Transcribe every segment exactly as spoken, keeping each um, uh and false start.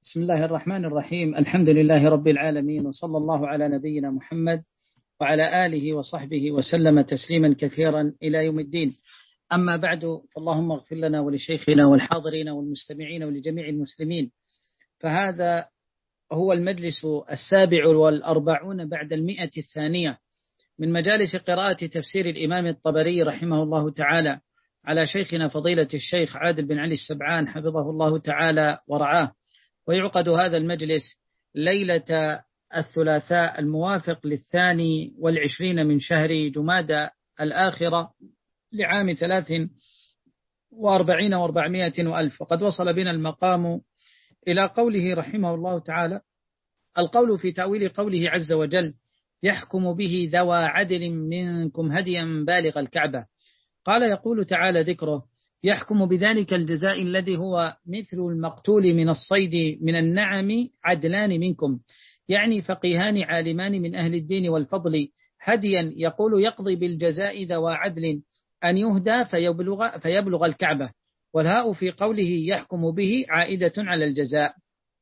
بسم الله الرحمن الرحيم. الحمد لله رب العالمين، وصلى الله على نبينا محمد وعلى آله وصحبه وسلم تسليما كثيرا إلى يوم الدين. أما بعد، فاللهم اغفر لنا ولشيخنا والحاضرين والمستمعين ولجميع المسلمين. فهذا هو المجلس السابع والأربعون بعد المئة الثانية من مجالس قراءة تفسير الإمام الطبري رحمه الله تعالى على شيخنا فضيلة الشيخ عادل بن علي السبعان حفظه الله تعالى ورعاه. ويعقد هذا المجلس ليلة الثلاثاء الموافق للثاني والعشرين من شهر جمادى الآخرة لعام ثلاث وأربعين وأربعمائة وألف. وقد وصل بنا المقام إلى قوله رحمه الله تعالى: القول في تأويل قوله عز وجل: يحكم به ذوى عدل منكم هديا بالغ الكعبة. قال يقول تعالى ذكره: يحكم بذلك الجزاء الذي هو مثل المقتول من الصيد من النعم عدلان منكم، يعني فقيهان عالمان من أهل الدين والفضل، هديا يقول يقضي بالجزاء ذوى عدل أن يهدى فيبلغ, فيبلغ الكعبة. والهاء في قوله يحكم به عائدة على الجزاء.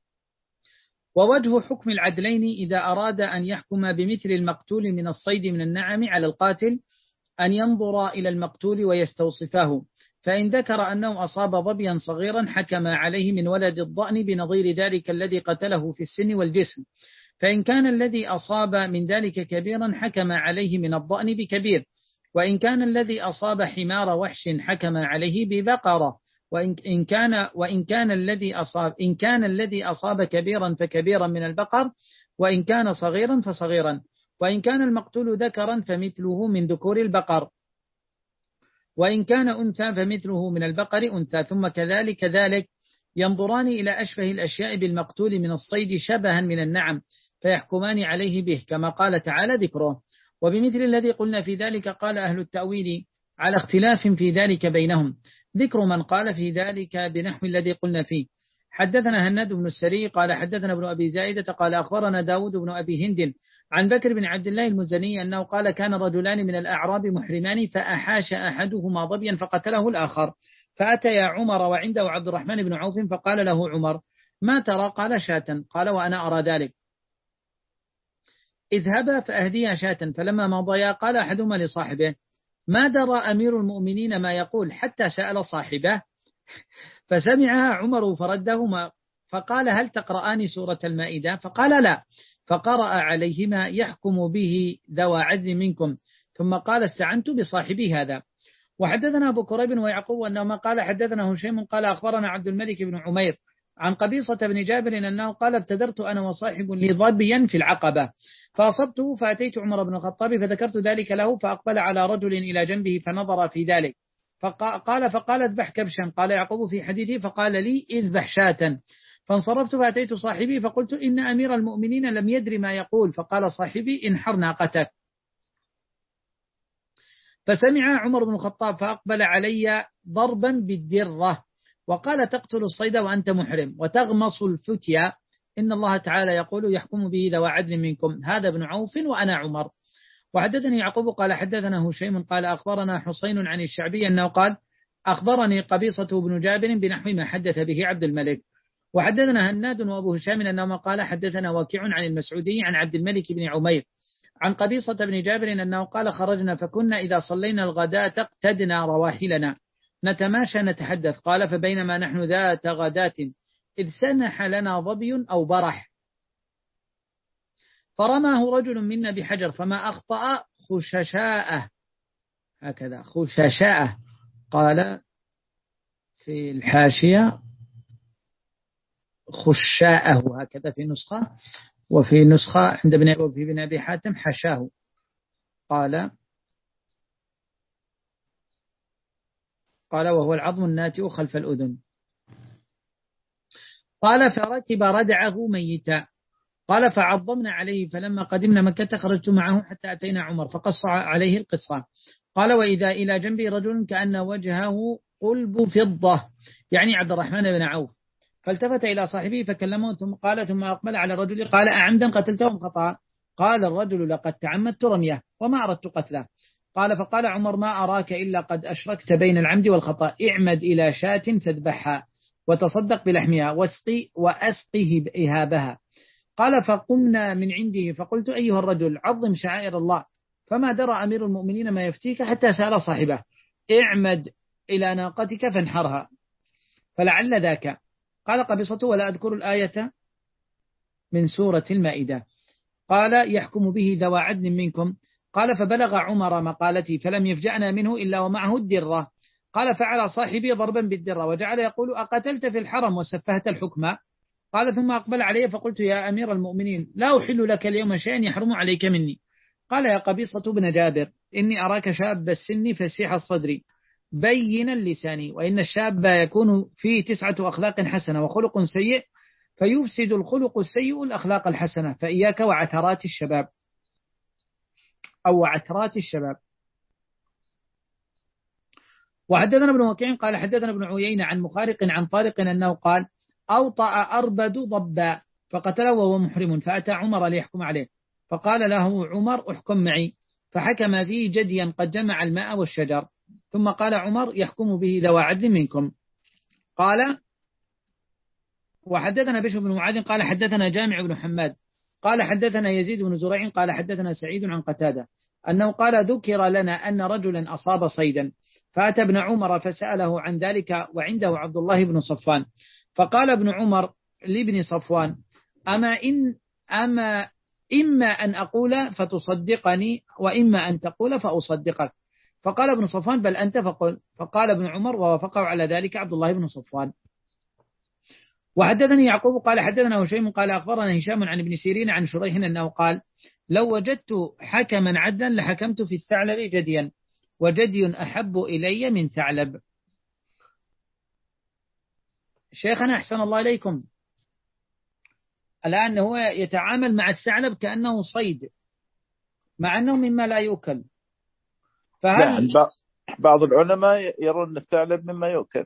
ووجه حكم العدلين إذا أراد أن يحكم بمثل المقتول من الصيد من النعم على القاتل أن ينظر إلى المقتول ويستوصفه، فإن ذكر أنه أصاب ظبيا صغيرا حكم عليه من ولد الضأن بنظير ذلك الذي قتله في السن والجسم، فإن كان الذي أصاب من ذلك كبيرا حكم عليه من الضأن بكبير، وإن كان الذي أصاب حمار وحش حكم عليه ببقرة، وإن كان وإن كان الذي أصاب إن كان الذي أصاب كبيرا فكبيرا من البقر، وإن كان صغيرا فصغيرا، وإن كان المقتول ذكرا فمثله من ذكور البقر، وإن كان أنثى فمثله من البقر أنثى، ثم كذلك ذلك ينظران إلى أشبه الأشياء بالمقتول من الصيد شبها من النعم فيحكمان عليه به، كما قال تعالى ذكره. وبمثل الذي قلنا في ذلك قال أهل التأويل على اختلاف في ذلك بينهم، ذكر من قال في ذلك بنحو الذي قلنا فيه. حدثنا هناد بن السري قال حدثنا ابن أبي زائدة قال أخبرنا داود بن أبي هند عن بكر بن عبد الله المزني أنه قال كان رجلان من الأعراب محرمان فأحاش أحدهما ظبيا فقتله الآخر، فأتى عمر وعنده عبد الرحمن بن عوف فقال له عمر: ما ترى؟ قال: شاة. قال: وأنا أرى ذلك، اذهبا فأهديا شاة. فلما مضيا قال أحدهما لصاحبه: ما درى أمير المؤمنين ما يقول؟ حتى سأل صاحبه فسمعها عمر فردهما فقال: هل تقرآن سورة المائدة؟ فقال: لا. فقرأ عليهما: يحكم به ذوى عدل منكم، ثم قال: استعنت بصاحبي هذا. وحدثنا أبو كريب ويعقوب أنهما قال حدثنا هشيم قال أخبرنا عبد الملك بن عمير عن قبيصة بن جابر أنه قال: ابتدرت أنا وصاحب لي ظبيا في العقبة فأصبته فأتيت عمر بن الخطاب فذكرت ذلك له، فأقبل على رجل إلى جنبه فنظر في ذلك فقال فقال اذبح كبشا. قال يعقوب في حديثه: فقال لي اذبح شاة. فانصرفت فأتيت صاحبي فقلت: إن أمير المؤمنين لم يدري ما يقول. فقال صاحبي: انحر ناقتك. فسمع عمر بن الخطاب فأقبل علي ضربا بالدرة وقال: تقتل الصيد وأنت محرم وتغمص الفتيا، إن الله تعالى يقول: يحكم به ذوى عدل منكم، هذا ابن عوف وأنا عمر. وحدثني يعقوب قال حدثنا هشيم قال أخبرنا حسين عن الشعبي أنه قال: أخبرني قبيصة بن جابر بنحو ما حدث به عبد الملك. وحدثنا هناد وأبو هشام أنهما قال حدثنا وكيع عن المسعودي عن عبد الملك بن عمير عن قبيصة بن جابر أنه قال: خرجنا فكنا إذا صلينا الغداة اقتدنا رواحلنا نتماشى نتحدث. قال: فبينما نحن ذات غداة إذ سنح لنا ظبي أو برح فرماه رجل منا بحجر فما أخطأ خششاءه، هكذا خششاءه. قال في الحاشية خشاءه هكذا في نسخة، وفي نسخة عند ابن أبي حاتم حشاه. قال قال وهو العظم الناتئ خلف الأذن. قال: فركب ردعه ميتا. قال: فعظمنا عليه فلما قدمنا مكة خرجت معه حتى أتينا عمر فقص عليه القصة. قال: وإذا إلى جنبي رجل كأن وجهه قلب فضة، يعني عبد الرحمن بن عوف، فالتفت إلى صاحبه فكلمه ثم قال ثم أقبل على الرجل قال: أعمدا قتلتهم خطأ؟ قال الرجل: لقد تعمدت رميه وما أردت قتله. قال: فقال عمر: ما أراك إلا قد أشركت بين العمد والخطأ، اعمد إلى شاة فاذبحها وتصدق بلحمها واسقي وأسقه إهابها. قال فقمنا من عنده فقلت أيها الرجل عظم شعائر الله، فما درى أمير المؤمنين ما يفتيك حتى سأل صاحبه اعمد إلى ناقتك فانحرها فلعل ذاك. قال قبصته ولا أذكر الآية من سورة المائدة. قال يحكم به ذوى عدل منكم. قال فبلغ عمر مقالتي فلم يفجأنا منه إلا ومعه الدرة. قال فعلى صاحبي ضربا بالدرة وجعل يقول أقتلت في الحرم وسفهت الحكم. قال ثم أقبل علي فقلت يا أمير المؤمنين لا أحل لك اليوم شيئا يحرم عليك مني. قال يا قبيصة بن جابر إني أراك شاب السن فسيح الصدر بين اللسان، وإن الشاب يكون فيه تسعة أخلاق حسنة وخلق سيء فيفسد الخلق السيء الأخلاق الحسنة، فإياك وعثرات الشباب أو عثرات الشباب. وحدثنا ابن وكيع قال حدثنا ابن عيينة عن مخارق عن طارق أنه قال أوطأ أربد ضبا فقتله وهو محرم، فأتى عمر ليحكم عليه فقال له عمر احكم معي، فحكم فيه جديا قد جمع الماء والشجر. ثم قال عمر يحكم به ذوى عدل منكم. قال وحدثنا بشر بن معاذ قال حدثنا جامع بن حماد قال حدثنا يزيد بن زريع قال حدثنا سعيد عن قتادة أنه قال ذكر لنا أن رجلا أصاب صيدا فأتى ابن عمر فسأله عن ذلك وعنده عبد الله بن صفوان. فقال ابن عمر لابن صفوان أما إن أما إما أن أقول فتصدقني وإما أن تقول فأصدقك. فقال ابن صفوان بل أنت فقل. فقال ابن عمر ووافقه على ذلك عبد الله بن صفوان. وحدثني يعقوب قال حدثنا هشيم قال أخبرنا هشام عن ابن سيرين عن شريح أنه قال لو وجدت حكما عدلا لحكمت في الثعلب جديا وجدي أحب إلي من ثعلب. شيخنا أحسن الله إليكم، الآن هو يتعامل مع الثعلب كأنه صيد مع أنه مما لا يؤكل، فهل بعض العلماء يرون الثعلب مما يؤكل؟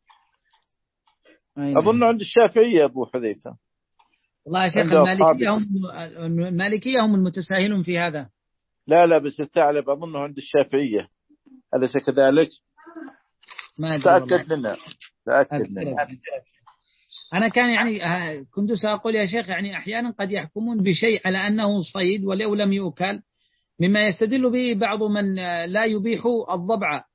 أيوة. أظن عند الشافعية أبو حذيفة. والله يا شيخ المالكية هم المالكية هم المتساهلون في هذا. لا لا بس الثعلب أظنه عند الشافعية، أليس كذلك؟ ما تأكد لنا تأكد لنا. أنا كان يعني كنت سأقول يا شيخ يعني أحيانا قد يحكمون بشيء على أنه صيد ولو لم يؤكل، مما يستدل به بعض من لا يبيح الضبع.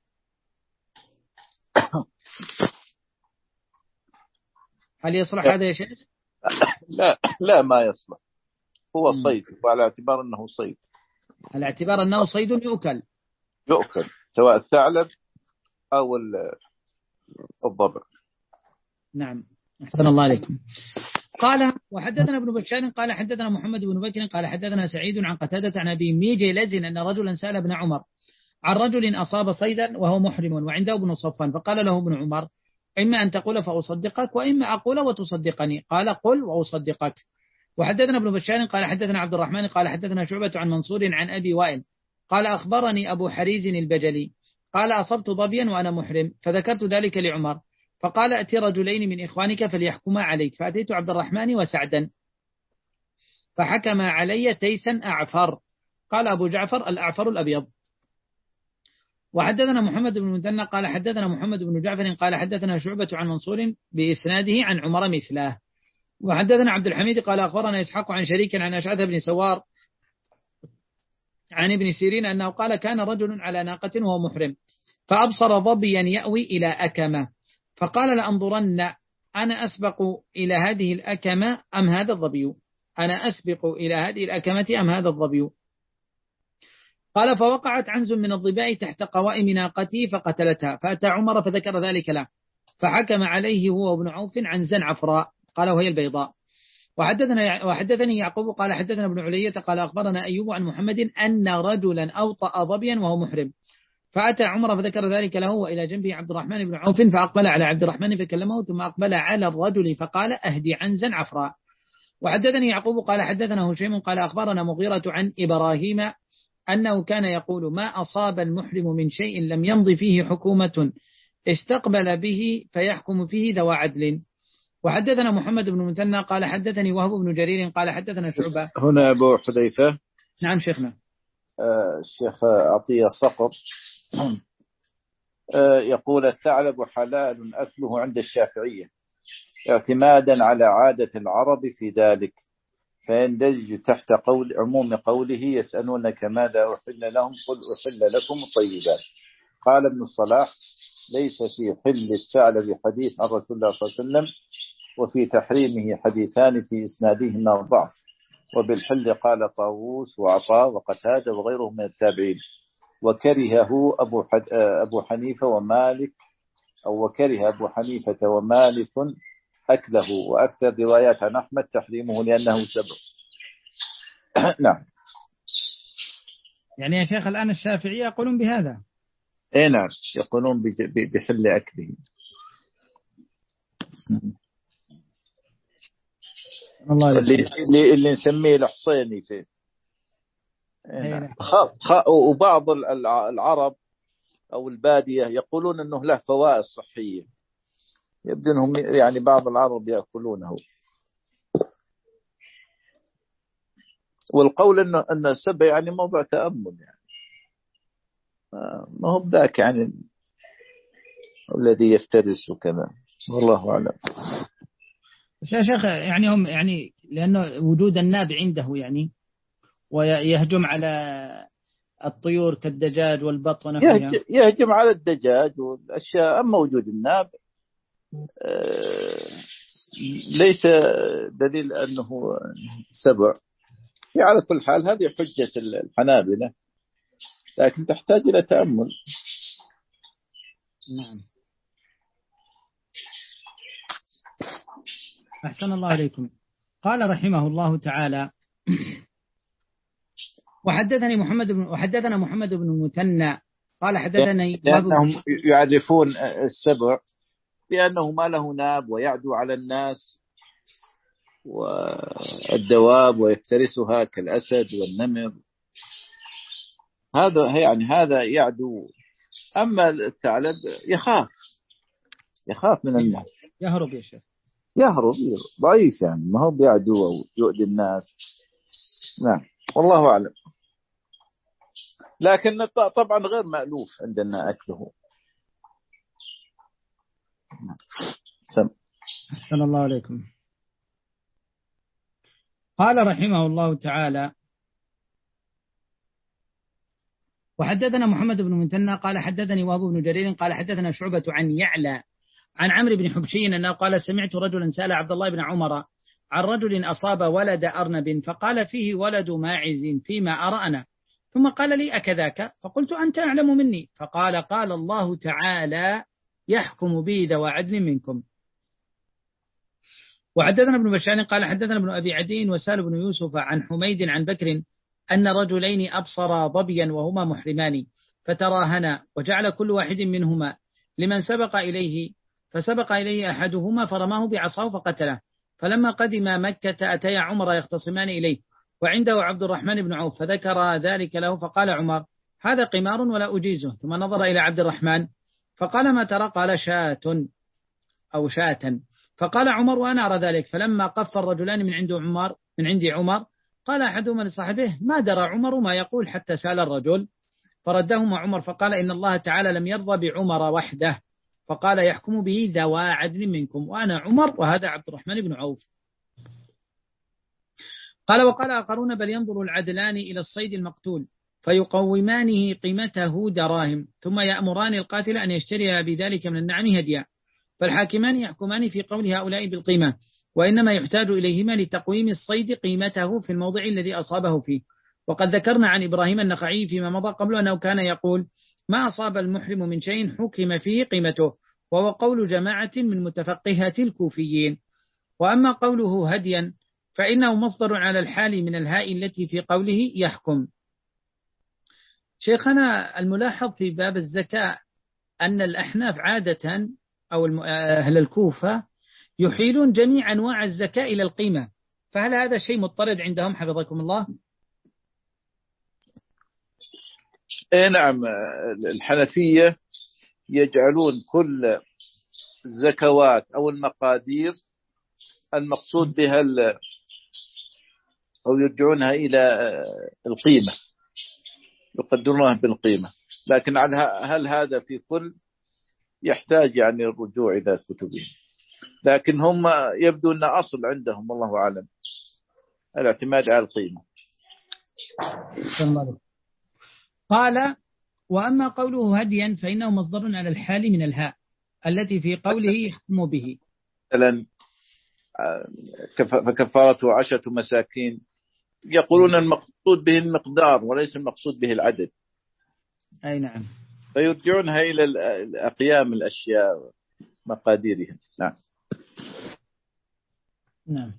هل يصلح هذا يا شيخ؟ لا لا ما يصلح، هو صيد وعلى اعتبار أنه صيد، على اعتبار أنه صيد يؤكل يؤكل سواء الثعلب أو الضبع. نعم أحسن الله عليكم. قال وحدثنا ابن بشار قال حدثنا محمد بن بكر قال حدثنا سعيد عن قتادة عن أبي ميجلز أن رجلا سأل ابن عمر عن رجل أصاب صيدا وهو محرم وعنده ابن صفوان، فقال له ابن عمر إما أن تقول فأصدقك وإما أقول وتصدقني. قال قل وأصدقك. وحدثنا ابن بشار قال حدثنا عبد الرحمن قال حدثنا شعبة عن منصور عن أبي وائل قال أخبرني أبو حريز البجلي قال أصبت ظبيا وأنا محرم فذكرت ذلك لعمر فقال أتي رجلين من إخوانك فليحكما عليك، فأتيت عبد الرحمن وسعدا فحكم علي تيسا أعفر. قال أبو جعفر الأعفر الأبيض. وحدثنا محمد بن المثنى قال حدثنا محمد بن جعفر قال حدثنا شعبة عن منصور بإسناده عن عمر مثله. وحدثنا عبد الحميد قال أخبرنا إسحاق عن شريك عن أشعث بن سوار عن ابن سيرين أنه قال كان رجل على ناقة وهو محرم فأبصر ظبيا يأوي إلى أكمة فقال لأنظرن أنا أسبق إلى هذه الأكمة أم هذا الظبي أنا أسبق إلى هذه الأكمة أم هذا الظبي. قال فوقعت عنز من الظباء تحت قوائم ناقته فقتلتها، فأتى عمر فذكر ذلك له فحكم عليه هو ابن عوف عنزا عفراء قال وهي البيضاء. وحدثنا وحدثني يعقوب قال حدثنا ابن علية قال أخبرنا أيوب عن محمد أن رجلا أوطأ ظبيا وهو محرم، فأتى عمر فذكر ذلك له وإلى جنبه عبد الرحمن بن عوف فأقبل على عبد الرحمن فكلمه ثم أقبل على الرجل فقال أهدي عنزا عفراء. وحدثني يعقوب قال حدثنا هشيم قال أخبرنا مغيرة عن إبراهيم أنه كان يقول ما أصاب المحرم من شيء لم يمض فيه حكومة استقبل به فيحكم فيه ذوى عدل. وحدثنا محمد بن المثنى قال حدثني وهب بن جرير قال حدثنا شعبة. هنا أبو حذيفة. نعم شيخنا. آه الشيخ عطية الصقر آه يقول الثعلب حلال أكله عند الشافعية اعتمادا على عادة العرب في ذلك، فيندرج تحت قول عموم قوله يسألونك ماذا أحل لهم قل أحل لكم الطيبات. قال ابن الصلاح ليس في حل الثعلب حديث عن رسول الله صلى الله عليه وسلم، وفي تحريمه حديثان في إسنادهما ضعف، وبالحل قال طاووس وعطاء وقتادة وغيرهم من التابعين، وكرهه أبو, أبو حنيفة ومالك أو وكره أبو حنيفة ومالك أكله، وأكثر روايات عن أحمد تحريمه لأنه سبب. نعم. يعني يا شيخ الآن الشافعية يقولون بهذا؟ إيه نعم، يقولون بحل أكله. الله اللي, اللي, اللي نسميه الحصيني فيه. إيه نعم. وبعض العرب أو البادية يقولون أنه له فوائد صحية، يبدو أنهم يعني بعض العرب يأكلونه. والقول أنه أن السبع يعني موضع تأمل، يعني ما هو ذاك يعني الذي يفترس وكذا، والله أعلم. بس يا شيخ يعني هم يعني لأنه وجود الناب عنده يعني ويهجم على الطيور كالدجاج والبط ونحوها. يهجم على الدجاج والأشياء. أما وجود الناب ليس دليل أنه سبع. على كل حال هذه حجة الحنابلة، لكن تحتاج إلى تأمل. نعم. أحسن الله عليكم. قال رحمه الله تعالى وحدثني محمد بن وحدثنا محمد بن المثنى قال حدثني لأنهم يعرفون السبع بأنه ما له ناب ويعدو على الناس والدواب ويفترسها كالأسد والنمر، هذا يعني هذا يعدو. أما الثعلب يخاف يخاف من الناس، يهرب يا شيخ، يهرب ضعيف يعني، ما هو بيعدو أو يؤذي الناس. نعم والله أعلم. لكن طبعا غير مألوف عندنا أكله. سم. أحسن الله عليكم. قال رحمه الله تعالى وحدثنا محمد بن مثنى قال حدثني وهب بن جرير قال حدثنا شعبة عن يعلى عن عمرو بن حبشي أنه قال سمعت رجلا سأل عبد الله بن عمر عن رجل أصاب ولد أرنب فقال فيه ولد ماعز فيما أرأنا، ثم قال لي أكذاك؟ فقلت أنت أعلم مني. فقال قال الله تعالى يحكم به ذوى عدل منكم. وحدثنا ابن بشار قال حدثنا ابن أبي عدي وسال بن يوسف عن حميد عن بكر أن رجلين أبصرا ظبيا وهما محرمان فتراهنا وجعل كل واحد منهما لمن سبق إليه، فسبق إليه أحدهما فرماه بعصاه فقتله. فلما قدم مكة أتيا عمر يختصمان إليه وعنده عبد الرحمن بن عوف فذكر ذلك له، فقال عمر هذا قمار ولا أجيزه. ثم نظر إلى عبد الرحمن فقال ما ترى؟ قال شاة أو شاة. فقال عمر وأنا أرى ذلك. فلما قف الرجلان من عند عمر من عند عمر قال أحدهما لصاحبه ما درى عمر ما يقول حتى سأل الرجل، فردهما عمر فقال إن الله تعالى لم يرضى بعمر وحده، فقال يحكم به ذوى عدل منكم، وأنا عمر وهذا عبد الرحمن بن عوف. قال وقال آخرون بل ينظر العدلان إلى الصيد المقتول فيقومانه قيمته دراهم ثم يأمران القاتل أن يشتري بذلك من النعم هديا، فالحاكمان يحكمان في قول هؤلاء بالقيمة، وإنما يحتاج إليهما لتقويم الصيد قيمته في الموضع الذي أصابه فيه. وقد ذكرنا عن إبراهيم النخعي فيما مضى قبل أنه كان يقول ما أصاب المحرم من شيء حكم فيه قيمته، وهو قول جماعة من متفقهة الكوفيين. وأما قوله هديا فإنه مصدر على الحال من الهاء التي في قوله يحكم. شيخنا الملاحظ في باب الزكاة أن الأحناف عادة أو أهل الكوفة يحيلون جميع أنواع الزكاة إلى القيمة، فهل هذا شيء مضطرد عندهم حفظكم الله؟ إيه نعم، الحنفية يجعلون كل الزكوات أو المقادير المقصود بها أو يرجعونها إلى القيمة، يقدرونها بالقيمة، لكن هل هذا في كل يحتاج يعني الرجوع إلى كتبهم. لكن هم يبدو أن أصل عندهم والله أعلم الاعتماد على القيمة. قال وأما قوله هديا فإنه مصدر على الحال من الهاء التي في قوله يحكم به. مثلا فكفارته عشرة مساكين، يقولون المقصود به المقدار وليس المقصود به العدد. أي نعم. فيرجعونها إلى الأقيام الأشياء مقاديرها. نعم. نعم.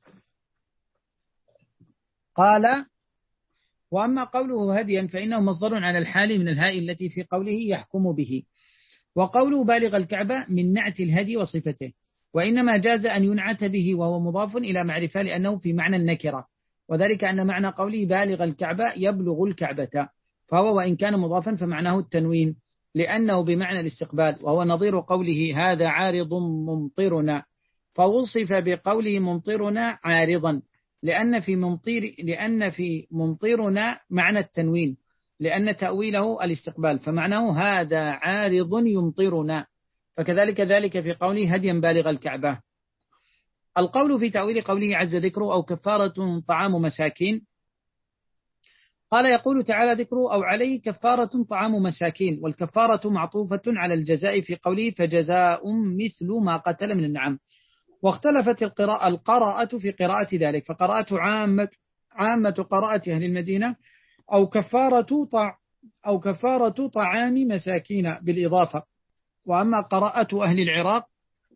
قال وأما قوله هديا فإنه مصدر على الحال من الهاء التي في قوله يحكم به. وقوله بالغ الكعبة من نعت الهدي وصفته، وإنما جاز أن ينعت به وهو مضاف إلى معرفة لأنه في معنى النكرة، وذلك أن معنى قوله بالغ الكعبة يبلغ الكعبة، فهو وإن كان مضافا فمعناه التنوين لأنه بمعنى الاستقبال، وهو نظير قوله هذا عارض ممطرنا، فوصف بقوله ممطرنا عارضا لأن في ممطير لأن في ممطرنا معنى التنوين لأن تأويله الاستقبال، فمعناه هذا عارض يمطرنا، فكذلك ذلك في قوله هديا بالغ الكعبة. القول في تأويل قوله عز ذكره أو كفارة طعام مساكين، قال يقول تعالى ذكره أو عليه كفارة طعام مساكين، والكفارة معطوفة على الجزاء في قوله فجزاء مثل ما قتل من النعم. واختلفت القراءة القراءة في قراءة ذلك، فقراءة عامة عامة قراءة أهل المدينة أو كفارة طع أو كفارة طعام مساكين بالإضافة. وأما قراءة أهل العراق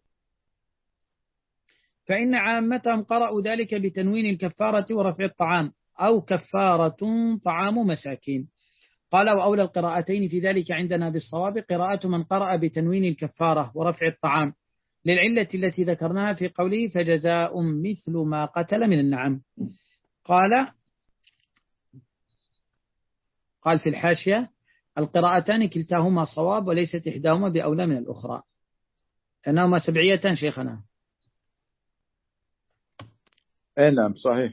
فإن عامتهم قرأوا ذلك بتنوين الكفارة ورفع الطعام أو كفارة طعام مساكين. قال وأولى القراءتين في ذلك عندنا بالصواب قراءة من قرأ بتنوين الكفارة ورفع الطعام للعلة التي ذكرناها في قوله فجزاء مثل ما قتل من النعم. قال قال في الحاشية القراءتان كلتاهما صواب وليست إحداهما بأولى من الأخرى لأنهما سبعيتان شيخنا. أي نعم صحيح.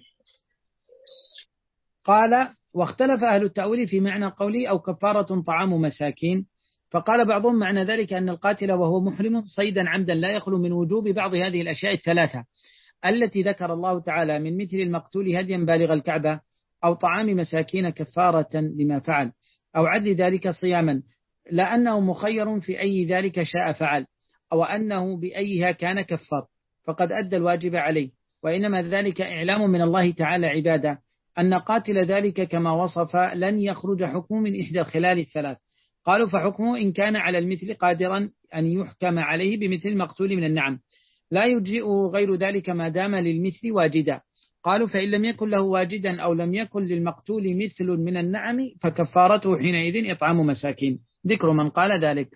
قال واختلف أهل التأويل في معنى قوله أو كفارة طعام مساكين، فقال بعضهم معنى ذلك أن القاتل وهو محرم صيدا عمدا لا يخلو من وجوب بعض هذه الأشياء الثلاثة التي ذكر الله تعالى من مثل المقتول هديا بالغ الكعبة أو طعام مساكين كفارة لما فعل أو عدل ذلك صياما، لأنه مخير في أي ذلك شاء فعل أو أنه بأيها كان كفر فقد أدى الواجب عليه، وإنما ذلك إعلام من الله تعالى عباده أن قاتل ذلك كما وصف لن يخرج حكم من إحدى الخلال الثلاث. قالوا فحكمه إن كان على المثل قادرا أن يحكم عليه بمثل المقتول من النعم لا يجزئه غير ذلك ما دام للمثل واجدا. قالوا فإن لم يكن له واجدا أو لم يكن للمقتول مثل من النعم فكفارته حينئذ إطعام مساكين. ذكر من قال ذلك.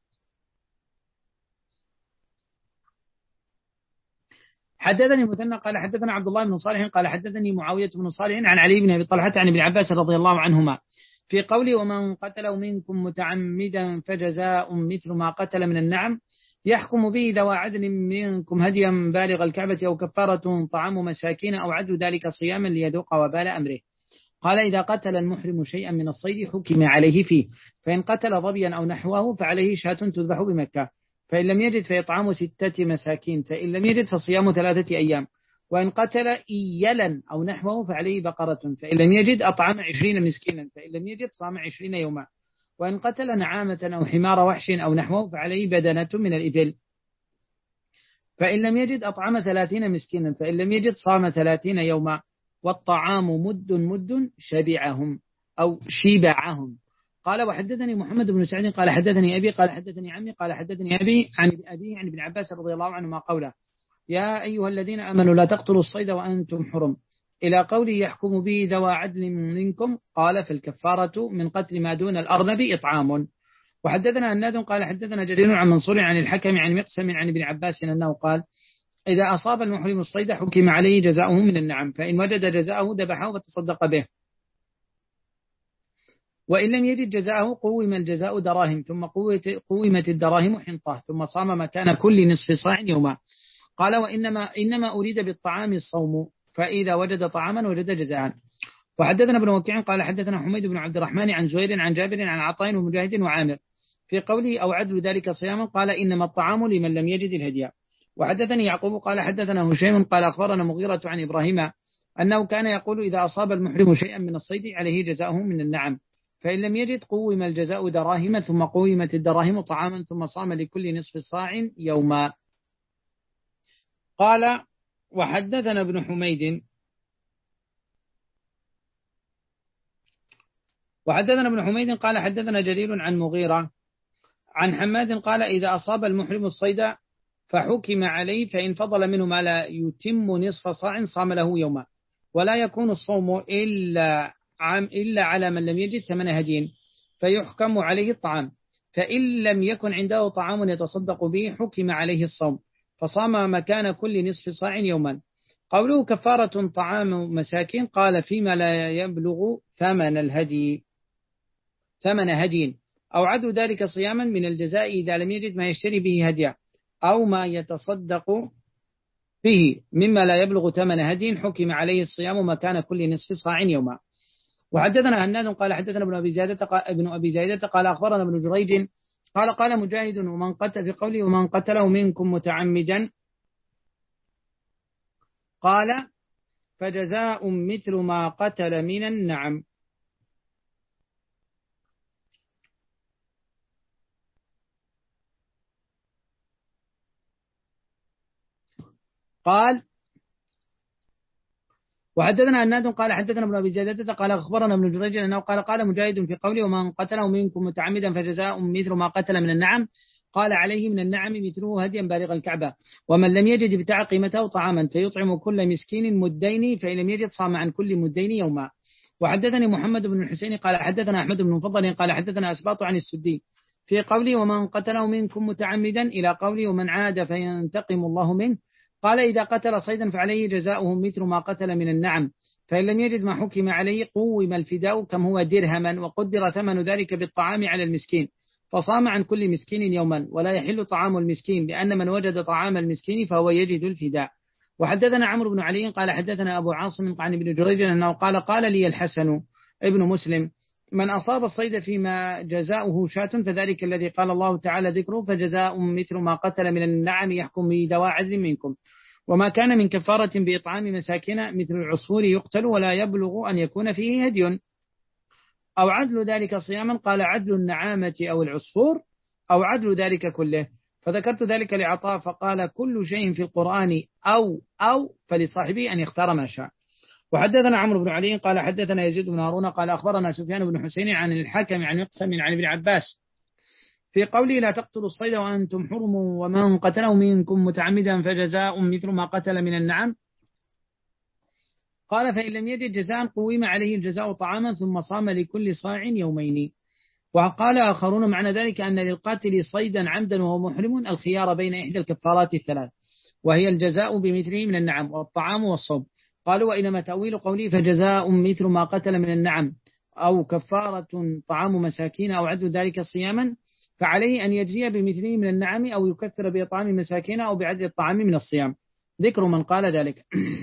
حدثني مثنى قال حدثنا عبد الله بن صالح قال حدثني معاوية بن صالح عن علي بن أبي طلحة عن ابن عباس رضي الله عنهما في قوله ومن قتله منكم متعمدا فجزاء مثل ما قتل من النعم يحكم به ذوى عدل منكم هديا بالغ الكعبة أو كفارة طعام مساكين أو عدل ذلك صياما ليذوق وبال أمره. قال إذا قتل المحرم شيئا من الصيد حكم عليه فيه، فإن قتل ظبيا أو نحوه فعليه شاة تذبح بمكة، فإن لم يجد فإطعام ستة مساكين، فإن لم يجد فصيام ثلاثة أيام، وإن قتل إيلا أو نحوه فعليه بقرة، فإن لم يجد أطعم عشرين مسكينا، فإن لم يجد صام عشرين يوما، وإن قتل نعامة أو حمار وحش أو نحوه فعليه بدنة من الإبل، فإن لم يجد أطعم ثلاثين مسكينا، فإن لم يجد صام ثلاثين يوما، والطعام مد مد شبعهم أو شبعهم. قال وحدثني محمد بن سعد قال حدثني أبي قال حدثني عمي قال حدثني أبي عن أبيه عن ابن عباس رضي الله عنهما قوله يا أيها الذين آمنوا لا تقتلوا الصيد وأنتم حرم إلى قوله يحكم به ذوى عدل منكم. قال فالكفارة من قتل ما دون الأرنب إطعام. وحدثنا هناد قال حدثنا جرير عن منصور عن الحكم عن مقسم عن ابن عباس أنه قال إذا أصاب المحرم الصيد حكم عليه جزاؤه من النعم، فإن وجد جزاؤه ذبحه وتصدق به، وإن لم يجد جزاءه قوم الجزاء دراهم، ثم قومت الدراهم حنطة، ثم صام مكان كل نصف صاع يوما. قال وإنما إنما أريد بالطعام الصوم، فإذا وجد طعاما وجد جزاء. وحدثنا ابن وكيع قال حدثنا حميد بن عبد الرحمن عن زهير عن جابر عن عطاء ومجاهد وعامر في قوله أو عدل ذلك صياما، قال إنما الطعام لمن لم يجد الهدية. وحدثني يعقوب قال حدثنا هشيم قال أخبرنا مغيرة عن إبراهيم أنه كان يقول إذا أصاب المحرم شيئا من الصيد عليه جزاؤه من النعم، فإن لم يجد قوم الجزاء دراهم ثم قومت الدراهم طعاما ثم صام لكل نصف صاع يوما. قال وحدثنا ابن حميد وحدثنا ابن حميد قال حدثنا جرير عن مغيرة عن حماد قال إذا أصاب المحرم الصيد فحكم عليه فإن فضل منه ما لا يتم نصف صاع صام له يوما، ولا يكون الصوم إلا عام إلا على من لم يجد ثمن هدي فيحكم عليه الطعام، فإن لم يكن عنده طعام يتصدق به حكم عليه الصوم فصام مكان كل نصف صاع يوما. قوله كفارة طعام مساكين قال فيما لا يبلغ ثمن الهدي ثمن هدي أو عدل ذلك صياما من الجزاء إذا لم يجد ما يشتري به هديا أو ما يتصدق به مما لا يبلغ ثمن هدي حكم عليه الصيام مكان كل نصف صاع يوما. وحدثنا هناد قال حدثنا ابن أبي زايدة ابن أبي زايدة قال أخبرنا ابن جريج قال قال مجاهد ومن قتل في قوله ومن قتله منكم متعمدا قال فجزاء مثل ما قتل من النعم. قال وحدثنا هناد قال حدثنا ابن أبي زايدة قال أخبرنا ابن جريج أنه قال قال مجاهد في قوله ومن قتله منكم متعمدا فجزاء مثل ما قتل من النعم قال عليه من النعم مثله هديا بالغ الكعبة، ومن لم يجد ابتاع قيمته طعاما فيطعم كل مسكين مدين فإن لم يجد صام عن كل مدين يوما. وحدثني محمد بن الحسين قال حدثنا أحمد بن مفضل قال حدثنا أسباط عن السدي في قوله ومن قتله منكم متعمدا إلى قوله ومن عاد فينتقم الله منه قال إذا قتل صيدا فعليه جزاؤه مثل ما قتل من النعم، فإن لم يجد ما حكم عليه قوم الفداء كم هو درهما وقدر ثمن ذلك بالطعام على المسكين فصام عن كل مسكين يوما، ولا يحل طعام المسكين لأن من وجد طعام المسكين فهو يجد الفداء. وحدثنا عمرو بن علي قال حدثنا أبو عاصم عن ابن جريج أنه قال قال لي الحسن ابن مسلم من أصاب الصيد فيما جزاؤه شاة فذلك الذي قال الله تعالى ذكره فجزاء مثل ما قتل من النعم يحكم به ذوى عدل منكم، وما كان من كفارة بإطعام مساكين مثل العصفور يقتل ولا يبلغ أن يكون فيه هدي أو عدل ذلك صياما قال عدل النعامة أو العصفور أو عدل ذلك كله، فذكرت ذلك لعطاء فقال كل شيء في القرآن أو أو فلصاحبه أن يختار ما شاء. وحدثنا عمرو بن علي قال حدثنا يزيد بن هارون قال أخبرنا سفيان بن حسين عن الحكم عن مقسم عن ابن عباس في قوله لا تقتلوا الصيد وأنتم حرم ومن قتله منكم متعمدا فجزاء مثل ما قتل من النعم قال فإن لم يجد جزاء قويم عليه الجزاء طعاما ثم صام لكل صاع يومين. وقال آخرون معنى ذلك أن للقاتل صيدا عمدا وهو محرم الخيار بين إحدى الكفارات الثلاث وهي الجزاء بمثله من النعم والطعام والصوم. قالوا وإنما تأويل قوله فجزاء مثل ما قتل من النعم أو كفارة طعام مساكين أو عدل ذلك صياما فعليه أن يجزي بمثله من النعم أو يكثر بإطعام مساكين أو بعدل الطعام من الصيام. ذكر من قال ذلك.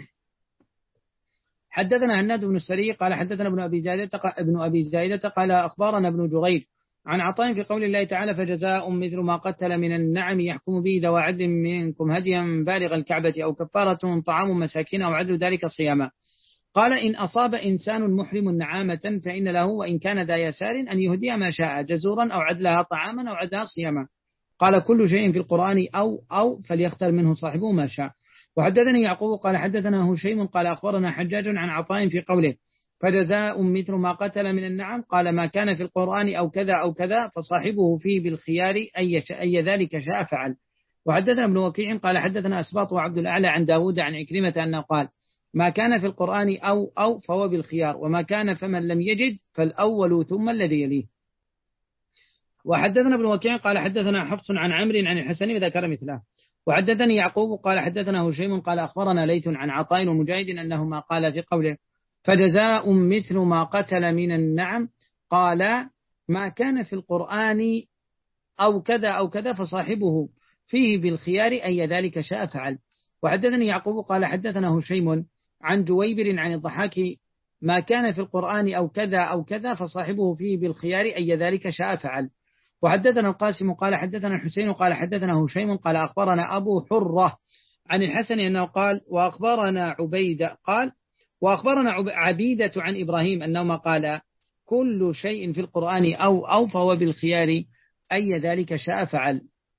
حدثنا هناد بن السري قال حدثنا ابن أبي زايدة ابن أبي زايدة قال أخبرنا ابن جريج عن عطاء في قول الله تعالى فجزاء مثل ما قتل من النعم يحكم به ذوى عدل منكم هديا بالغ الكعبة أو كفارة طعام مساكين أو عدل ذلك صياما. قال إن أصاب إنسان محرم نعامة فإن له وإن كان ذا يسار أن يهدي ما شاء جزورا أو عدلها طعاما أو عدلها صياما. قال كل شيء في القرآن أو أو فليختار منه صاحبه ما شاء. وحدثني يعقوب قال حدثنا هشيم قال أخبرنا حجاج عن عطاء في قوله فجزاء مثل ما قتل من النعم قال ما كان في القرآن أو كذا أو كذا فصاحبه فيه بالخيار أي, أي ذلك شاء فعل. وحدثنا ابن وكيع قال حدثنا أسباط وعبد الأعلى عن داود عن عكرمة أنه قال ما كان في القرآن أو أو فهو بالخيار وما كان فمن لم يجد فالأول ثم الذي يليه. وحدثنا ابن وكيع قال حدثنا حفص عن عمرو عن الحسن وذكر مثله. وحدثني يعقوب قال حدثنا هشيم قال أخبرنا ليث عن عطاء ومجاهد أنهما قال في قوله فجزاء مثل ما قتل من النعم قال ما كان في القرآن أو كذا أو كذا فصاحبه فيه بالخيار أي ذلك شاء فعل. وحدثني يعقوب قال حدثنا هشيم عن جويبر عن الضحاك ما كان في القرآن أو كذا أو كذا فصاحبه فيه بالخيار أي ذلك شاء فعل. وحدثنا القاسم قال حدثنا الحسين قال حدثنا هشيم قال أخبرنا أبو حرة عن الحسن أنه قال وأخبرنا عبيدة قال وأخبرنا عبيدة عن إبراهيم أنه قال كل شيء في القرآن أو أو فهو بالخيار أي ذلك شاء فعل.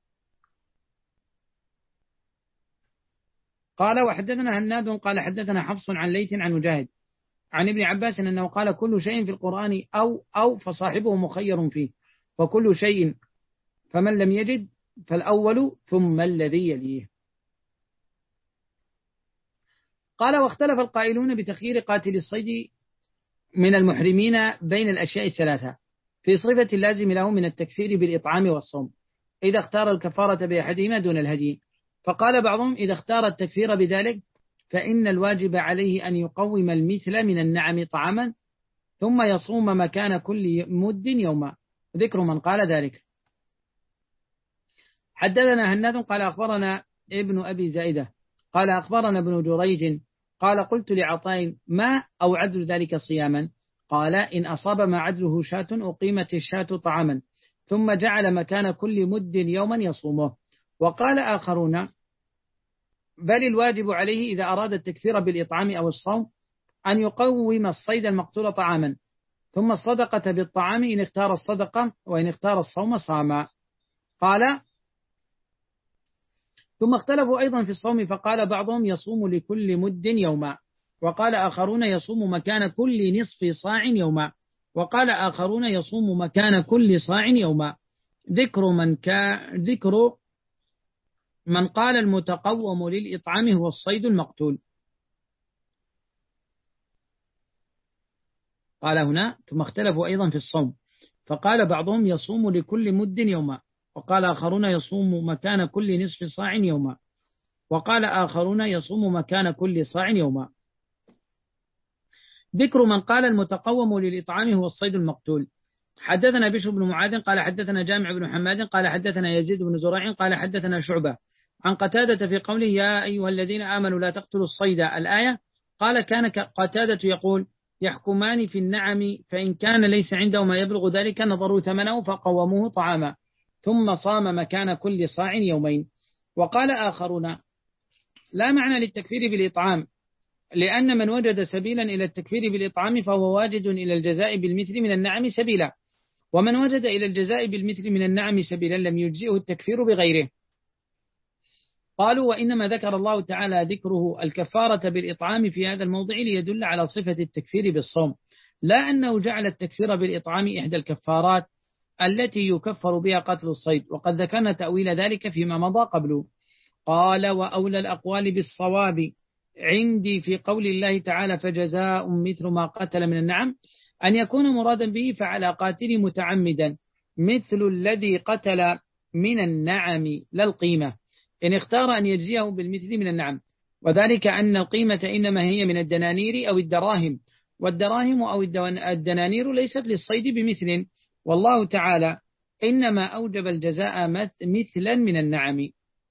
قال وحدثنا هناد قال حدثنا حفص عن ليث عن مجاهد عن ابن عباس أنه قال كل شيء في القرآن أو أو فصاحبه مخير فيه، وكل شيء فمن لم يجد فالأول ثم الذي يليه. قال واختلف القائلون بتخيير قاتل الصيد من المحرمين بين الأشياء الثلاثة في صفة اللازم له من التكفير بالإطعام والصوم إذا اختار الكفارة بأحدهما دون الهدي. فقال بعضهم إذا اختار التكفير بذلك فإن الواجب عليه أن يقوم المثل من النعم طعاما ثم يصوم مكان كل مد يوما. ذكر من قال ذلك. حدثنا هناد قال أخبرنا ابن أبي زائدة قال أخبرنا ابن جريج قال قلت لعطاء ما أو عدل ذلك صياما؟ قال إن أصاب ما عدله شاة أقيمت الشاة طعاما ثم جعل مكان كل مد يوما يصومه. وقال آخرون بل الواجب عليه إذا أراد التكفير بالإطعام أو الصوم أن يقوم الصيد المقتول طعاما ثم الصدقة بالطعام إن اختار الصدقة وإن اختار الصوم صاما. قال ثم اختلفوا أيضا في الصوم فقال بعضهم يصوم لكل مد يوما وقال آخرون يصوم مكان كل نصف صاع يوما وقال آخرون يصوم مكان كل صاع يوما. ذكر من كا ذكر من قال المتقوم للإطعام هو الصيد المقتول. قال هنا ثم اختلفوا أيضا في الصوم فقال بعضهم يصوم لكل مد يوما وقال آخرون يصوم مكان كل نصف صاع يوما وقال آخرون يصوم مكان كل صاع يوما. ذكر من قال المتقوم للإطعام هو الصيد المقتول. حدثنا بشر بن معاذ قال حدثنا جامع بن حماد قال حدثنا يزيد بن زريع قال حدثنا شعبة عن قتادة في قوله يا أيها الذين آمنوا لا تقتلوا الصيد الآية. قال كان قتادة يقول يحكمان في النعم فإن كان ليس عنده ما يبلغ ذلك نظروا ثمنه فقوموه طعاما ثم صام مكان كل صاع يومين. وقال آخرون لا معنى للتكفير بالإطعام لأن من وجد سبيلا إلى التكفير بالإطعام فهو واجد إلى الجزاء بالمثل من النعم سبيلا ومن وجد إلى الجزاء بالمثل من النعم سبيلا لم يجزئه التكفير بغيره. قالوا وإنما ذكر الله تعالى ذكره الكفارة بالإطعام في هذا الموضع ليدل على صفة التكفير بالصوم لا أنه جعل التكفير بالإطعام إحدى الكفارات التي يكفر بها قتل الصيد وقد ذكرنا تأويل ذلك فيما مضى قبله. قال وأولى الأقوال بالصواب عندي في قول الله تعالى فجزاء مثل ما قتل من النعم أن يكون مرادا به فعلى قاتل متعمدا مثل الذي قتل من النعم لا القيمة إن اختار أن يجزيه بالمثل من النعم وذلك أن القيمة إنما هي من الدنانير أو الدراهم والدراهم أو الدنانير ليست للصيد بمثل والله تعالى إنما أوجب الجزاء مثلا من النعم.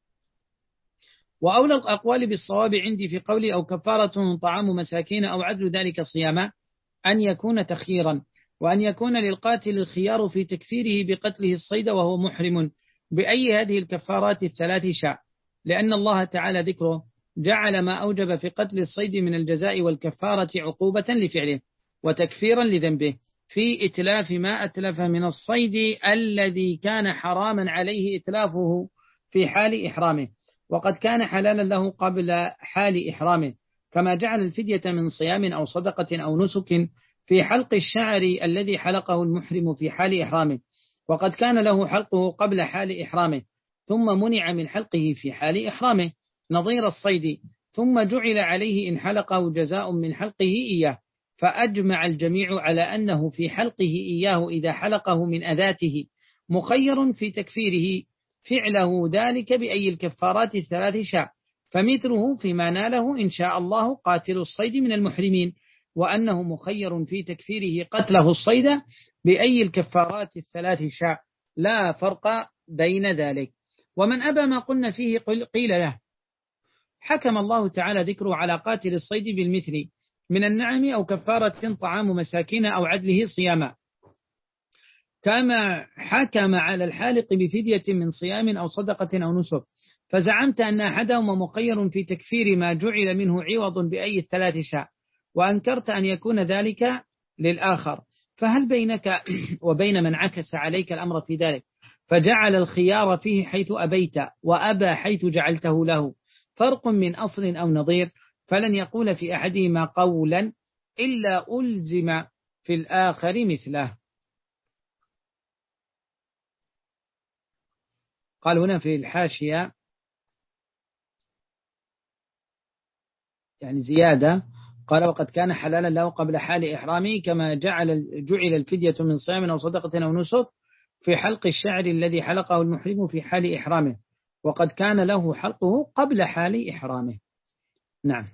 وأولى الأقوال بالصواب عندي في قولي أو كفارة طعام مساكين أو عدل ذلك صياما أن يكون تخييرا وأن يكون للقاتل الخيار في تكفيره بقتله الصيد وهو محرم بأي هذه الكفارات الثلاث شاء لأن الله تعالى ذكره جعل ما أوجب في قتل الصيد من الجزاء والكفارة عقوبة لفعله وتكفيرا لذنبه في إتلاف ما أتلف من الصيد الذي كان حراما عليه إتلافه في حال إحرامه وقد كان حلالا له قبل حال إحرامه كما جعل الفدية من صيام أو صدقة أو نسك في حلق الشعر الذي حلقه المحرم في حال إحرامه وقد كان له حلقه قبل حال إحرامه ثم منع من حلقه في حال إحرامه نظير الصيد ثم جعل عليه إن حلقه جزاء من حلقه إياه فأجمع الجميع على أنه في حلقه إياه إذا حلقه من أذاته مخير في تكفيره فعله ذلك بأي الكفارات الثلاث شاء فمثله فيما ناله إن شاء الله قاتل الصيد من المحرمين وأنه مخير في تكفيره قتله الصيد بأي الكفارات الثلاث شاء لا فرق بين ذلك. ومن أبى ما قلنا فيه قيل له حكم الله تعالى ذكره على قاتل الصيد بالمثل من النعم أو كفارة طعام مساكين أو عدله صياما كما حكم على الحالق بفدية من صيام أو صدقة أو نسك فزعمت أن أحدهما مخير في تكفير ما جعل منه عوض بأي الثلاث شاء، وأنكرت أن يكون ذلك للآخر، فهل بينك وبين من عكس عليك الأمر في ذلك فجعل الخيار فيه حيث أبيت وأبى حيث جعلته له فرق من أصل أو نظير؟ فلن يقول في أحدهما قولا إلا ألزم في الآخر مثله. قال هنا في الحاشية يعني زيادة، قال وقد كان حلالا له قبل حال إحرامه كما جعل جعل الفدية من صيام أو صدقة أو نسك في حلق الشعر الذي حلقه المحرم في حال إحرامه، وقد كان له حلقه قبل حال إحرامه. نعم.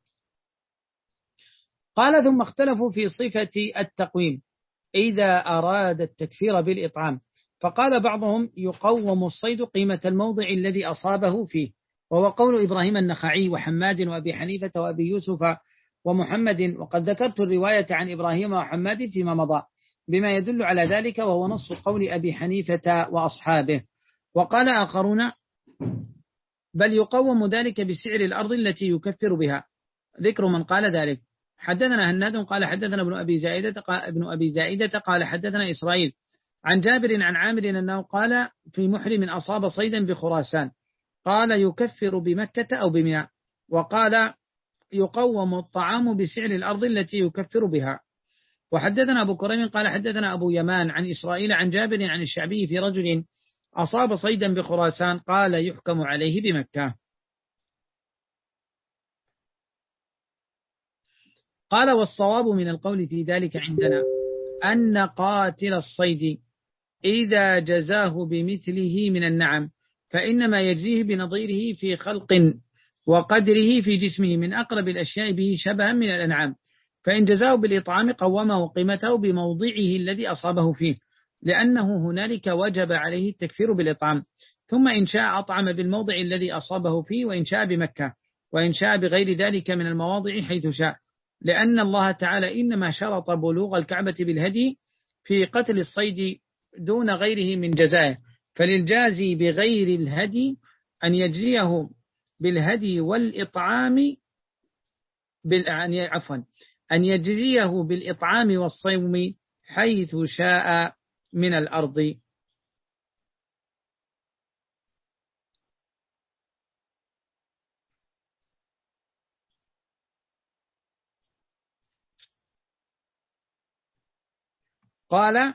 قال ثم اختلفوا في صفة التقويم إذا أراد التكفير بالإطعام، فقال بعضهم يقوم الصيد قيمة الموضع الذي أصابه فيه، وهو قول إبراهيم النخعي وحماد وأبي حنيفة وأبي يوسف ومحمد، وقد ذكرت الرواية عن إبراهيم وحماد فيما مضى بما يدل على ذلك، وهو نص قول أبي حنيفة وأصحابه. وقال آخرون بل يقوم ذلك بسعر الأرض التي يكفر بها، ذكر من قال ذلك. حدثنا هناد قال حدثنا ابن أبي زائدة ابن أبي زائدة قال حدثنا إسرائيل عن جابر عن عامر أنه قال في محرم أصاب صيدا بخراسان قال يكفر بمكة أو بمنى، وقال يقوم الطعام بسعر الأرض التي يكفر بها. وحدثنا أبو كريم قال حدثنا أبو يمان عن إسرائيل عن جابر عن الشعبي في رجل أصاب صيدا بخراسان قال يحكم عليه بمكة. قال والصواب من القول في ذلك عندنا أن قاتل الصيد إذا جزاه بمثله من النعم فإنما يجزيه بنظيره في خلق وقدره في جسمه من أقرب الأشياء به شبها من الأنعام، فإن جزاه بالإطعام قومه قيمته بموضعه الذي أصابه فيه، لأنه هنالك وجب عليه التكفير بالإطعام، ثم إن شاء أطعم بالموضع الذي أصابه فيه، وإن شاء بمكة، وإن شاء بغير ذلك من المواضع حيث شاء، لأن الله تعالى إنما شرط بلوغ الكعبة بالهدي في قتل الصيد دون غيره من جزائه، فللجازي بغير الهدي أن يجزيه بالهدي والإطعام بال... عفوا أن يجزيه بالإطعام والصوم حيث شاء من الأرض. قال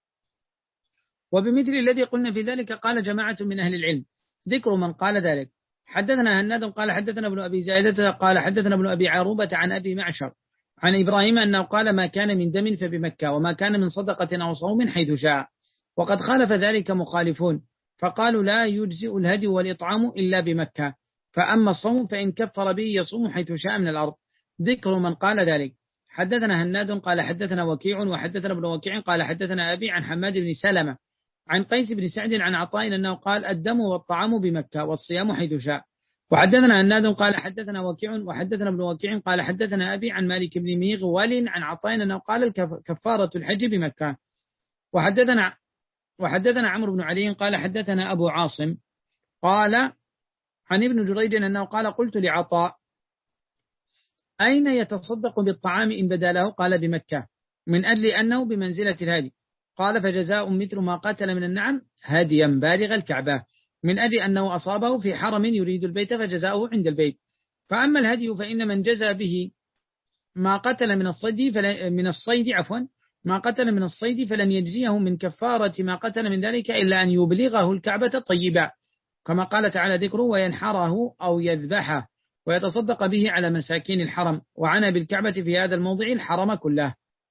وبمثل الذي قلنا في ذلك قال جماعة من أهل العلم، ذكر من قال ذلك. حدثنا هناد قال حدثنا ابن أبي زائدة قال حدثنا ابن أبي عروبة عن أبي معشر عن إبراهيم أنه قال ما كان من دم فبمكة، وما كان من صدقة أو صوم حيث شاء، وقد خالف ذلك مخالفون فقالوا لا يجزئ الهدي والإطعام إلا بمكة، فأما الصوم فإن كفر به يصوم حيث شاء من الأرض، ذكر من قال ذلك. حدثنا هناد قال حدثنا وكيع وحدثنا ابن وكيع قال حدثنا أبي عن حماد بن سلمة عن قيس بن سعد عن عطاء أنه قال الدم والطعام بمكة والصيام حيث شاء. وحدثنا هناد قال حدثنا وكيع وحدثنا ابن وكيع قال حدثنا أبي عن مالك بن ميغول عن عطاء أنه قال كفارة الحج بمكة. وحدثنا وحدثنا عمرو بن علي قال حدثنا أبو عاصم قال عن ابن جريج أنه قال قلت لعطاء أين يتصدق بالطعام إن بدا له؟ قال بمكة، من أجل أنه بمنزلة الهادي. قال فجزاء مثل ما قاتل من النعم هديا بالغ الكعبة، من أجل أنه أصابه في حرم يريد البيت فجزاؤه عند البيت. فأما الهدي فإن من جزى به ما قتل من الصيد فلا من الصيد عفوا ما قتل من الصيد فلن يجزيه من كفارة ما قتل من ذلك إلا أن يبلغه الكعبة طيبا، كما قال تعالى ذكره وينحره أو يذبحه ويتصدق به على مساكين الحرم، وعنى بالكعبة في هذا الموضع الحرم كله.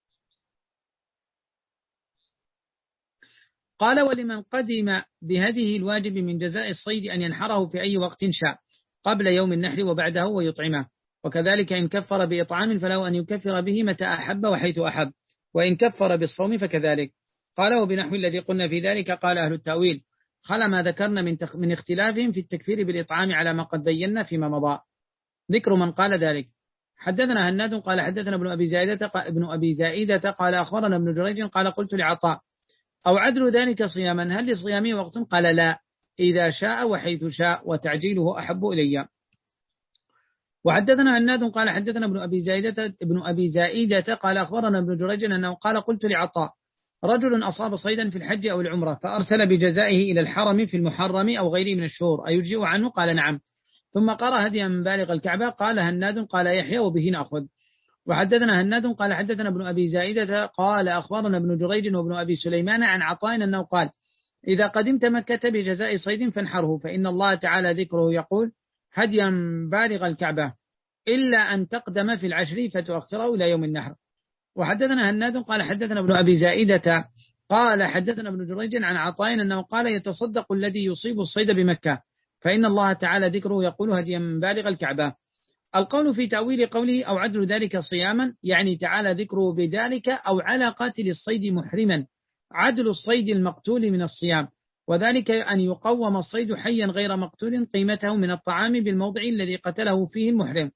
قال ولمن قدم بهذه الواجب من جزاء الصيد أن ينحره في أي وقت شاء قبل يوم النحر وبعده ويطعمه، وكذلك إن كفر بإطعام فله أن يكفر به متى أحب وحيث أحب، وإن كفر بالصوم فكذلك. قال وبنحو الذي قلنا في ذلك قال أهل التأويل خلا ما ذكرنا من, تخ... من اختلافهم في التكفير بالإطعام على ما قد بينا فيما مضى، ذكر من قال ذلك. حدثنا هناد قال حدثنا ابن أبي زائدة ابن أبي زائدة قال أخبرنا ابن جريج قال قلت لعطاء أو عدل ذلك صياما هل لصيامه وقت؟ قال لا، إذا شاء وحيث شاء، وتعجيله أحب إلي. وحدثنا هناد قال حدثنا ابن أبي زائدة ابن أبي زائدة قال أخبرنا ابن جريج أنه قال قلت لعطاء رجل أصاب صيدا في الحج أو العمرة فأرسل بجزائه إلى الحرم في المحرم أو غيره من الشهور أيجزئ عنه؟ قال نعم. ثم قرأ هديا من بالغ الكعبة. قال هناد قال يحيى وبه نأخذ. وحدثنا هناد قال حدثنا ابن أبي زائدة قال أخبرنا ابن جريج وابن أبي سليمان عن عطاء أنه قال إذا قدمت مكة بجزاء صيد فانحره، فإن الله تعالى ذكره يقول هديا بالغ الكعبة إلا أن تقدم في العشر فتؤخره إلى يوم النحر. وحدثنا هناد قال حدثنا ابن أبي زائدة قال حدثنا ابن جريج عن عطاء أنه قال يتصدق الذي يصيب الصيد بمكة، فإن الله تعالى ذكره يقول هديا بالغ الكعبة. القول في تأويل قوله أو عدل ذلك صياما، يعني تعالى ذكره بذلك أو على قاتل الصيد محرما عدل الصيد المقتول من الصيام، وذلك أن يقوم الصيد حيا غير مقتول قيمته من الطعام بالموضع الذي قتله فيه المحرم،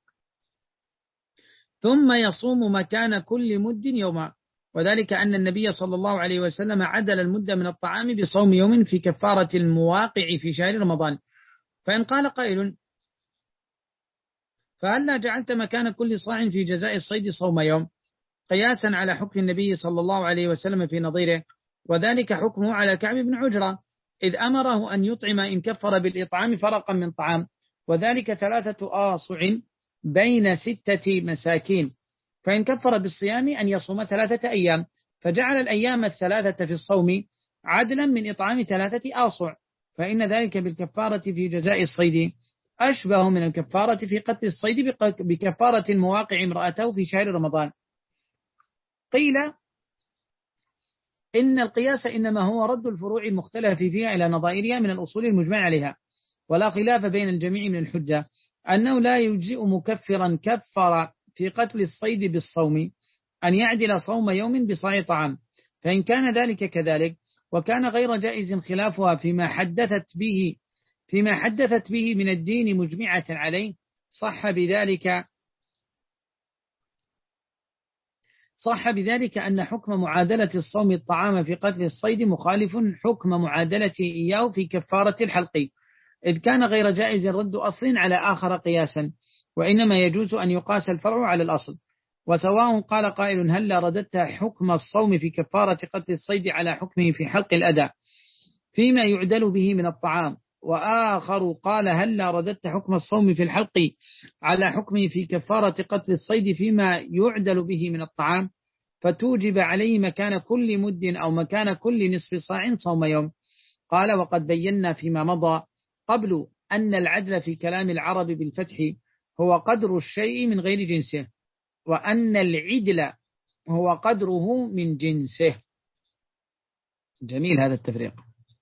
ثم يصوم مكان كل مد يوما، وذلك أن النبي صلى الله عليه وسلم عدل المد من الطعام بصوم يوم في كفارة المواقع في شهر رمضان. فإن قال قائل فهلا جعلت مكان كل صاع في جزاء الصيد صوم يوم قياسا على حكم النبي صلى الله عليه وسلم في نظيره، وذلك حكمه على كعب بن عجرة إذ أمره أن يطعم إن كفر بالإطعام فرقا من طعام، وذلك ثلاثة آصع بين ستة مساكين، فإن كفر بالصيام أن يصوم ثلاثة أيام، فجعل الأيام الثلاثة في الصوم عدلا من إطعام ثلاثة آصع، فإن ذلك بالكفارة في جزاء الصيد أشبه من الكفارة في قتل الصيد بكفارة المواقع امرأته في شهر رمضان. قيل إن القياس إنما هو رد الفروع المختلف فيها إلى نظائرها من الأصول المجمع عليها، ولا خلاف بين الجميع من الحجة أنه لا يجزئ مكفرا كفر في قتل الصيد بالصوم أن يعدل صوم يوم بصاع طعام، فإن كان ذلك كذلك وكان غير جائز خلافها فيما حدثت به فيما حدثت به من الدين مجمعة عليه صح بذلك صح بذلك أن حكم معادلة الصوم الطعام في قتل الصيد مخالف حكم معادلته إياه في كفارة الحلق، إذ كان غير جائز رد أصل على آخر قياسا، وإنما يجوز أن يقاس الفرع على الأصل. وسواء قال قائل هل لا رددت حكم الصوم في كفارة قتل الصيد على حكمه في حلق الأداء فيما يعدل به من الطعام، وآخر قال هل لا رددت حكم الصوم في الحلق على حكمه في كفارة قتل الصيد فيما يعدل به من الطعام، فتوجب عليه مكان كل مد أو مكان كل نصف صاع صوم يوم. قال وقد بينا فيما مضى قبل أن العدل في كلام العرب بالفتح هو قدر الشيء من غير جنسه، وأن العدل هو قدره من جنسه. جميل هذا التفريق.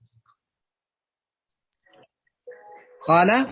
قال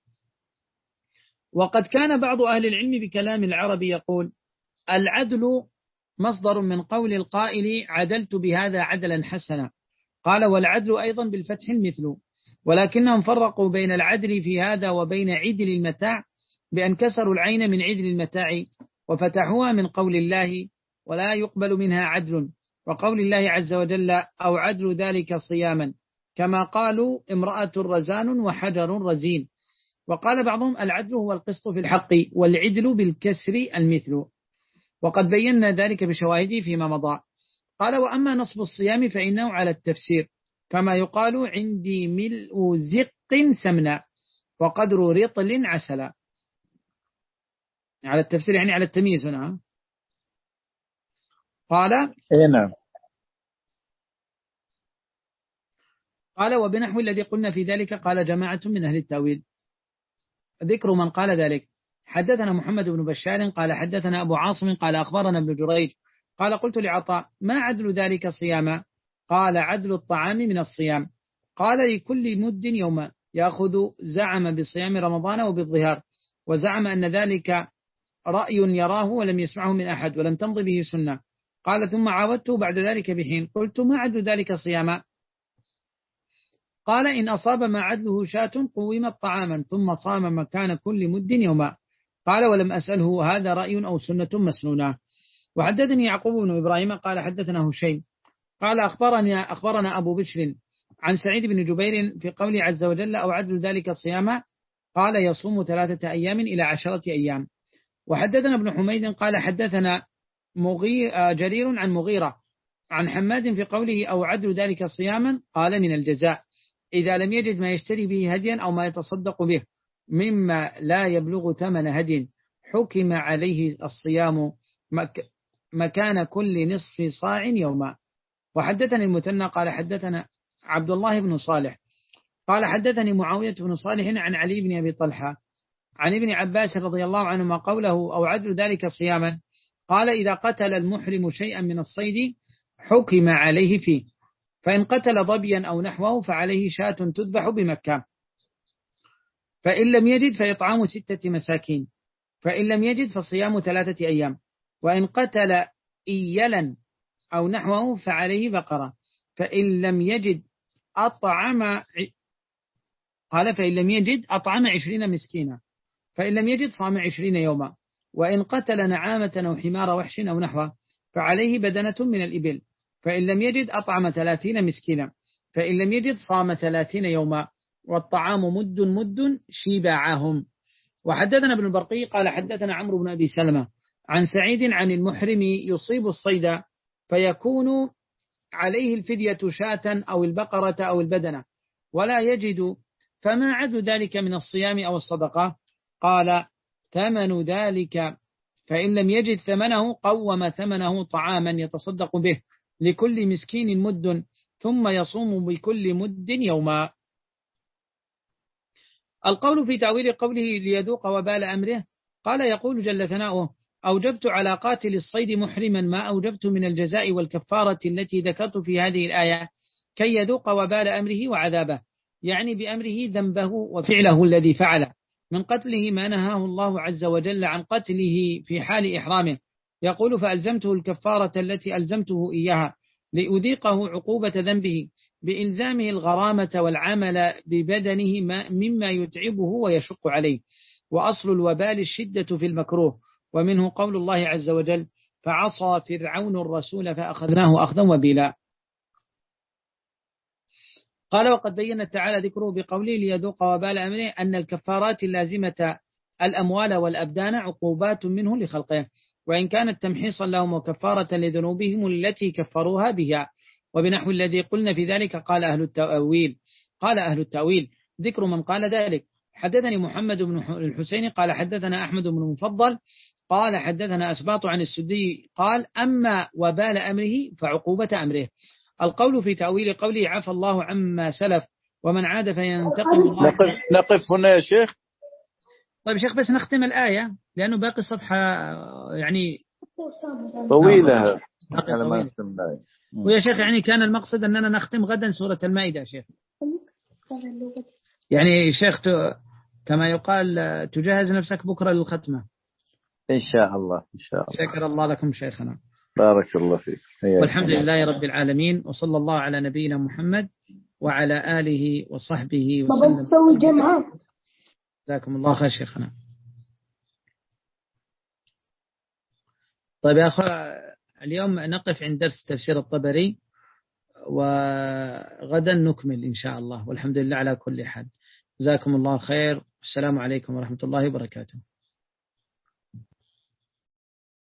وقد كان بعض أهل العلم بكلام العرب يقول العدل مصدر من قول القائل عدلت بهذا عدلا حسنا. قال والعدل أيضا بالفتح المثل، ولكنهم فرقوا بين العدل في هذا وبين عدل المتاع بأن كسروا العين من عدل المتاع وفتحوها من قول الله ولا يقبل منها عدل، وقول الله عز وجل أو عدل ذلك صياما، كما قالوا امرأة رزان وحجر رزين. وقال بعضهم العدل هو القسط في الحق والعدل بالكسر المثل، وقد بينا ذلك بشواهده فيما مضى. قال وأما نصب الصيام فإنه على التفسير، كما يقال عندي ملء زق سمنا وقدر رطل عسلا. على التفسير يعني على التمييز هنا. قال اي نعم. قال وبنحو الذي قلنا في ذلك قال جماعة من أهل التأويل. ذكر من قال ذلك حدثنا محمد بن بشار قال حدثنا أبو عاصم قال أخبرنا ابن جريج قال قلت لعطاء ما عدل ذلك صياما؟ قال عدل الطعام من الصيام. قال لكل مد يوما يأخذ زعم بصيام رمضان وبالظهار، وزعم أن ذلك رأي يراه ولم يسمعه من أحد ولم تمض به سنة. قال ثم عاودته بعد ذلك بحين قلت ما عدل ذلك صياما؟ قال إن أصاب ما عدله شاة قومت طعاما ثم صام مكان كل مد يوما. قال ولم أسأله هذا رأي أو سنة مسنونة. وحدثني يعقوب بن إبراهيم قال حدثنا هشيم قال أخبرنا أخبرنا أبو بشر عن سعيد بن جبير في قوله عز وجل أو عدل ذلك الصيام قال يصوم ثلاثة أيام إلى عشرة أيام. وحدثنا ابن حميد قال حدثنا مغي... جرير عن مغيرة عن حماد في قوله أو عدل ذلك صياما قال من الجزاء إذا لم يجد ما يشتري به هديا أو ما يتصدق به مما لا يبلغ ثمن هدي حكم عليه الصيام مك... مكان كل نصف صاع يوما. وحدثني المثنى قال حدثنا عبد الله بن صالح قال حدثني معاوية بن صالح عن علي بن أبي طلحة عن ابن عباس رضي الله عنهما قوله أو عدل ذلك صياما قال إذا قتل المحرم شيئا من الصيد حكم عليه فيه، فإن قتل ظبيا أو نحوه فعليه شاة تذبح بمكة، فإن لم يجد فإطعام ستة مساكين، فإن لم يجد فصيام ثلاثة أيام، وإن قتل إيلا أو نحوه فعليه بقرة، فإن لم يجد أطعم قال فإن لم يجد أطعم عشرين مسكينا، فإن لم يجد صام عشرين يوما، وإن قتل نعامة أو حمار وحش أو نحوه فعليه بدنة من الإبل، فإن لم يجد أطعم ثلاثين مسكينا، فإن لم يجد صام ثلاثين يوما، والطعام مد مد شباعهم. وحدثنا ابن البرقي قال حدثنا عمرو بن أبي سلمة عن سعيد عن المحرم يصيب الصيد فيكون عليه الفدية شاة أو البقرة أو البدنة ولا يجد، فما عد ذلك من الصيام أو الصدقة؟ قال ثمن ذلك، فإن لم يجد ثمنه قوم ثمنه طعاما يتصدق به لكل مسكين مد ثم يصوم بكل مد يوما. القول في تأويل قوله ليذوق وبال أمره قال يقول جل ثناؤه أوجبت على قاتل الصيد محرما ما أوجبت من الجزاء والكفارة التي ذكرت في هذه الآية كي يذوق وبال أمره وعذابه، يعني بأمره ذنبه وفعله الذي فعله من قتله ما نهاه الله عز وجل عن قتله في حال إحرامه. يقول فألزمته الكفارة التي ألزمته إياها لأذيقه عقوبة ذنبه بإلزامه الغرامة والعمل ببدنه مما يتعبه ويشق عليه. وأصل الوبال الشدة في المكروه، ومنه قول الله عز وجل فعصى فرعون الرسول فأخذناه أخذا وبلا. قال وقد بين تعالى ذكره بقوله ليذوق وبال أمره أن الكفارات اللازمة الأموال والأبدان عقوبات منه لخلقه، وإن كانت تمحيصا لهم وكفارة لذنوبهم التي كفروها بها، وبنحو الذي قلنا في ذلك قال أهل التأويل قال أهل التأويل ذكر من قال ذلك. حدثني محمد بن الحسين قال حدثنا أحمد بن المفضل قال حدثنا أسباط عن السدي قال أما وبال أمره فعقوبة أمره. القول في تأويل قوله عفى الله عما سلف ومن عاد فينتقم الله. نقف, نقف هنا يا شيخ. طيب شيخ بس نختم الآية لأنه باقي صفحة يعني طويلة على ما نختم الآية. ويا شيخ يعني كان المقصد أننا نختم غدا سورة المائدة يا شيخ، يعني شيخ كما يقال تجهز نفسك بكرة للختمة إن شاء الله. إن شاء الله. شكر الله لكم شيخنا، بارك الله فيك. والحمد لله رب العالمين، وصلى الله على نبينا محمد وعلى آله وصحبه وسلم. تسوي جمعة. جزاكم الله خير شيخنا. طيب يا أخوة اليوم نقف عند درس تفسير الطبري، وغدا نكمل إن شاء الله، والحمد لله على كل حال. جزاكم الله خير، السلام عليكم ورحمة الله وبركاته.